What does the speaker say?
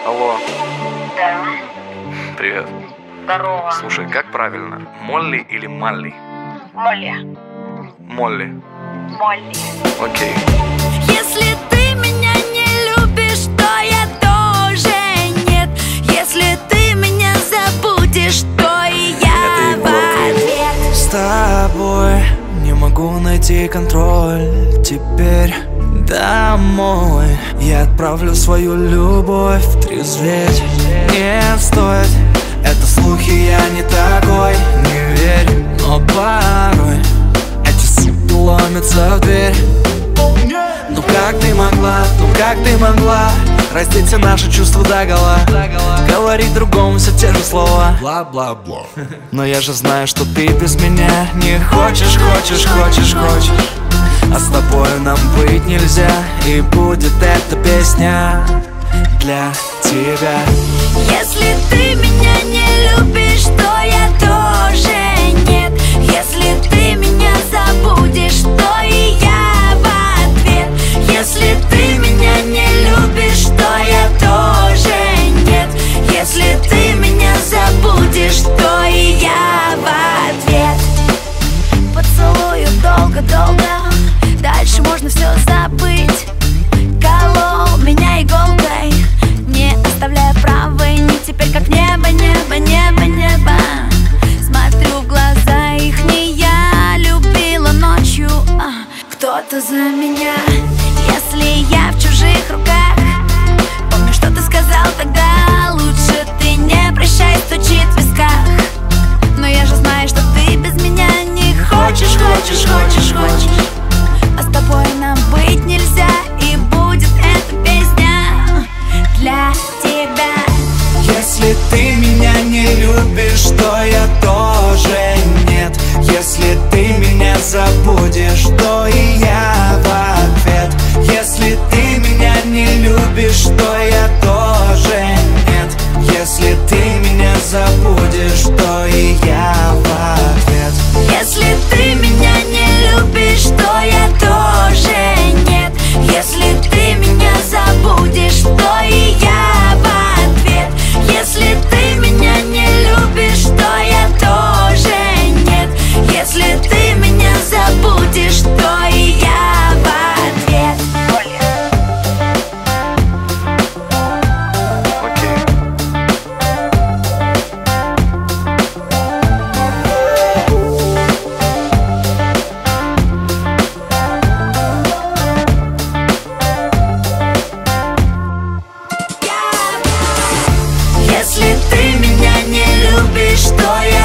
Алло. Да. Привет. Здорово. Слушай, как правильно? Молли или Малли? Молли. Молли. Молли. Окей. Если ты меня не любишь, то я тоже нет. Если ты меня забудешь, то и я в ответ. С тобой не могу найти контроль. Теперь домой я отправлю свою любовь трезветь. Не стоит, это слухи, я не такой. Не верь, но порой эти суки ломятся в дверь. Ну как ты могла раздеть все наши чувства догола, говорить другому все те же слова, бла-бла-бла. Но я же знаю, что ты без меня не хочешь. А с тобой нам быть нельзя. И будет эта песня для тебя. Если ты меня не любишь, то я тоже нет. Если ты меня забудешь, то и я в ответ. Если ты меня не любишь, то я тоже нет. Если ты меня забудешь, то и я в ответ. Поцелую долго-долго, дальше можно все забыть. Колол меня иголкой, не оставляя правой ни. Теперь как небо. Смотрю в глаза их, не я любила ночью, кто-то за меня. Если я в чужих руках, помню, что ты сказал тогда. Лучше ты не прощай, стучит в висках. Но я же знаю, что ты без меня не хочешь. А с тобой нам быть нельзя. И будет эта песня для тебя. Если ты меня не любишь, то я тоже нет. Если ты меня забудешь, то и я в ответ. Если ты меня не любишь, то я тоже нет. Если ты меня забудешь, то и я в ответ. Если ты меня не любишь, то я тоже нет. Если ты меня забудешь, то и я в ответ. Если ты меня не любишь, то я тоже нет. Если ты меня забудешь, то и я в ответ. Окей. Если ты меня не любишь, то я